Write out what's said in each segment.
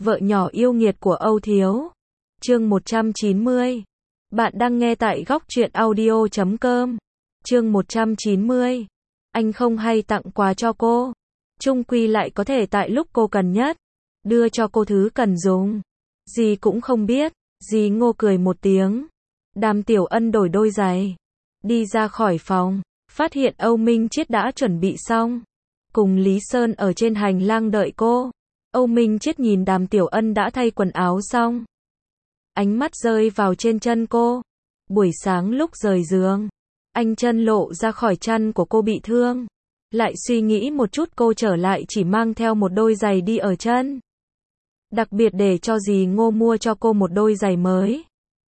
Vợ nhỏ yêu nghiệt của Âu Thiếu. Chương 190. Bạn đang nghe tại góc truyện audio.com. Chương 190. Anh không hay tặng quà cho cô. Chung quy lại có thể tại lúc cô cần nhất, đưa cho cô thứ cần dùng. Dì cũng không biết. Dì Ngô cười một tiếng. Đàm Tiểu Ân đổi đôi giày, đi ra khỏi phòng, phát hiện Âu Minh Chiết đã chuẩn bị xong, cùng Lý Sơn ở trên hành lang đợi cô. Âu Minh Chiết nhìn Đàm Tiểu Ân đã thay quần áo xong, ánh mắt rơi vào trên chân cô. Buổi sáng lúc rời giường, anh chân lộ ra khỏi chân của cô bị thương, lại suy nghĩ một chút cô trở lại chỉ mang theo một đôi giày đi ở chân, đặc biệt để cho dì Ngô mua cho cô một đôi giày mới.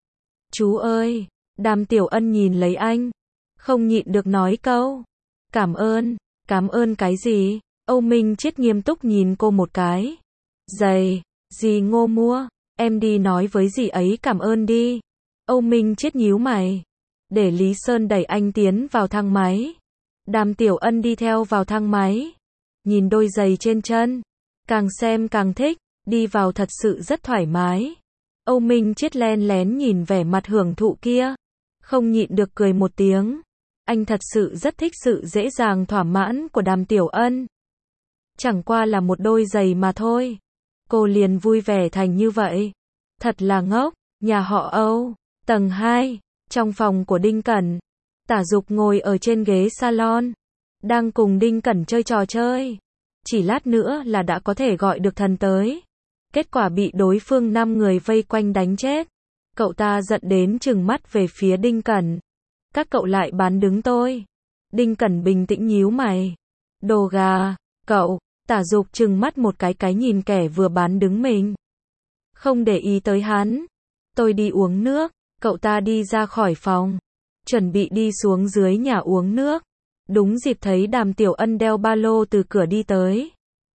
Chú ơi! Đàm Tiểu Ân nhìn lấy anh, không nhịn được nói câu, cảm ơn. Cảm ơn cái gì? Âu Minh Chiết nghiêm túc nhìn cô một cái. Giày, dì Ngô mua, em đi nói với dì ấy cảm ơn đi. Âu Minh Chiết nhíu mày, để Lý Sơn đẩy anh tiến vào thang máy. Đàm Tiểu Ân đi theo vào thang máy, nhìn đôi giày trên chân, càng xem càng thích, đi vào thật sự rất thoải mái. Âu Minh Chiết len lén nhìn vẻ mặt hưởng thụ kia, không nhịn được cười một tiếng. Anh thật sự rất thích sự dễ dàng thỏa mãn của Đàm Tiểu Ân. Chẳng qua là một đôi giày mà thôi, cô liền vui vẻ thành như vậy. Thật là ngốc. Nhà họ Âu, tầng 2, trong phòng của Đinh Cẩn. Tả Dục ngồi ở trên ghế salon, đang cùng Đinh Cẩn chơi trò chơi. Chỉ lát nữa là đã có thể gọi được thần tới. Kết quả bị đối phương 5 người vây quanh đánh chết. Cậu ta giận đến trừng mắt về phía Đinh Cẩn. Các cậu lại bán đứng tôi. Đinh Cẩn bình tĩnh nhíu mày. Đồ gà, cậu. Tả Dục trừng mắt một cái nhìn kẻ vừa bán đứng mình. Không để ý tới hắn. Tôi đi uống nước. Cậu ta đi ra khỏi phòng, chuẩn bị đi xuống dưới nhà uống nước. Đúng dịp thấy Đàm Tiểu Ân đeo ba lô từ cửa đi tới.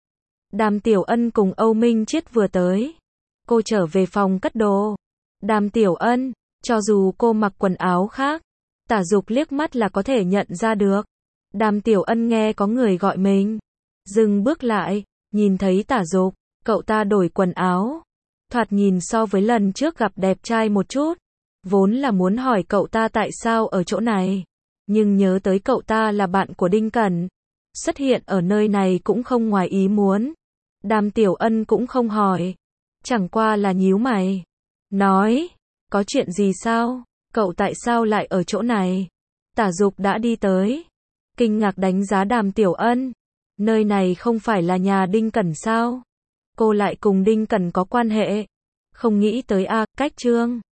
Đàm Tiểu Ân cùng Âu Minh Chiết vừa tới. Cô trở về phòng cất đồ. Đàm Tiểu Ân, cho dù cô mặc quần áo khác, Tả Dục liếc mắt là có thể nhận ra được. Đàm Tiểu Ân nghe có người gọi mình, dừng bước lại, nhìn thấy Tả Dục, cậu ta đổi quần áo. Thoạt nhìn so với lần trước gặp đẹp trai một chút. Vốn là muốn hỏi cậu ta tại sao ở chỗ này, nhưng nhớ tới cậu ta là bạn của Đinh Cẩn, xuất hiện ở nơi này cũng không ngoài ý muốn. Đàm Tiểu Ân cũng không hỏi, chẳng qua là nhíu mày, nói, có chuyện gì sao? Cậu tại sao lại ở chỗ này? Tả Dục đã đi tới, kinh ngạc đánh giá Đàm Tiểu Ân. Nơi này không phải là nhà Đinh Cẩn sao? Cô lại cùng Đinh Cẩn có quan hệ? Không nghĩ tới a, cách Trương